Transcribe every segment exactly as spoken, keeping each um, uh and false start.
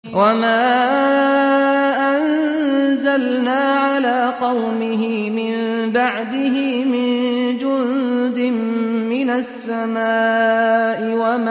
وَمَا أَنزَلْنَا عَلَىٰ قَوْمِهِ مِن بَعْدِهِ مِن جُندٍ مِّنَ السَّمَاءِ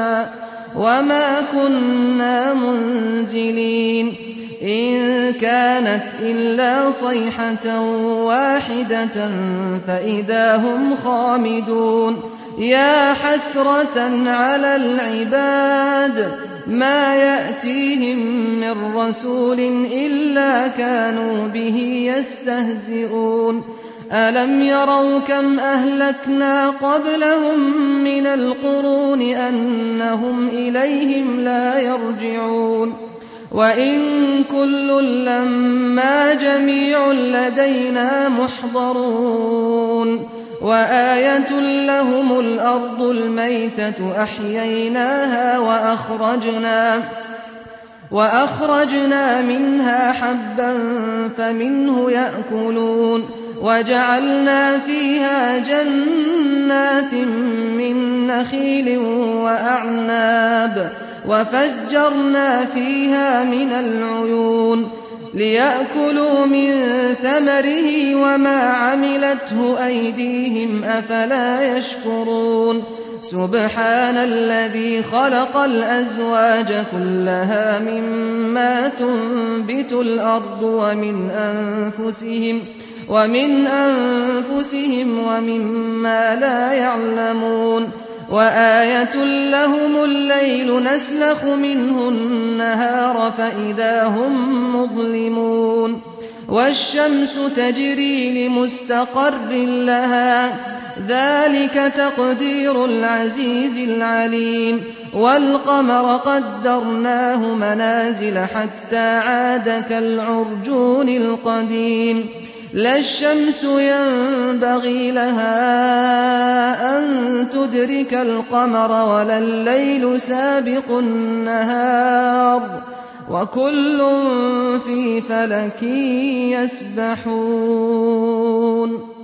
وَمَا كُنَّا مُنزِلِينَ إِن كَانَتْ إِلَّا صَيْحَةً وَاحِدَةً فَإِذَا هُمْ خَامِدُونَ يَا حَسْرَةً عَلَى الْعِبَادِ مَا يَأْتِيهِم مِّن رَّسُولٍ إِلَّا كَانُوا بِهِ يَسْتَهْزِئُونَ أَلَمْ يَرَوْا كَمْ أَهْلَكْنَا قَبْلَهُم مِّنَ الْقُرُونِ أَنَّهُمْ إِلَيْهِمْ لَا يَرْجِعُونَ وَإِن كُلٌّ لَّمَّا جَمِيعٌ لَّدَيْنَا مُحْضَرُونَ وَآيَةٌ لَّهُمُ الْأَرْضُ الْمَيْتَةُ أَحْيَيْنَاهَا وَأَخْرَجْنَا وَأَخْرَجْنَا مِنْهَا حَبًّا فَمِنْهُ يَأْكُلُونَ وَجَعَلْنَا فِيهَا جَنَّاتٍ مِّن نَّخِيلٍ وَأَعْنَابٍ وَفَجَّرْنَا فِيهَا مِنَ الْعُيُونِ لِيَأْكُلُوا مِن ثَمَرِهِ وَمَا عَمِلَتْهُ أَيْدِيهِمْ أَفَلَا يَشْكُرُونَ سُبْحَانَ الَّذِي خَلَقَ الْأَزْوَاجَ كُلَّهَا مِمَّا تُنبِتُ الْأَرْضُ وَمِنْ أَنفُسِهِمْ وَمِنْ أَنفُسِهِمْ وَمِمَّا لَا يَعْلَمُونَ وَآيَةٌ لَّهُمُ اللَّيْلُ نَسْلَخُ مِنْهُ النَّهَارَ فَإِذَا هُم مُّظْلِمُونَ وَالشَّمْسُ تَجْرِي لِمُسْتَقَرٍّ لَّهَا ذَلِكَ تَقْدِيرُ الْعَزِيزِ الْعَلِيمِ وَالْقَمَرَ قَدَّرْنَاهُ مَنَازِلَ حَتَّىٰ عَادَ كَالْعُرْجُونِ الْقَدِيمِ لَا الشَّمْسُ يَنبَغِي لَهَا أَن تُدْرِكَ الْقَمَرَ وَلَا اللَّيْلُ سَابِقُ النَّهَارِ وَكُلٌّ فِي فَلَكٍ يَسْبَحُونَ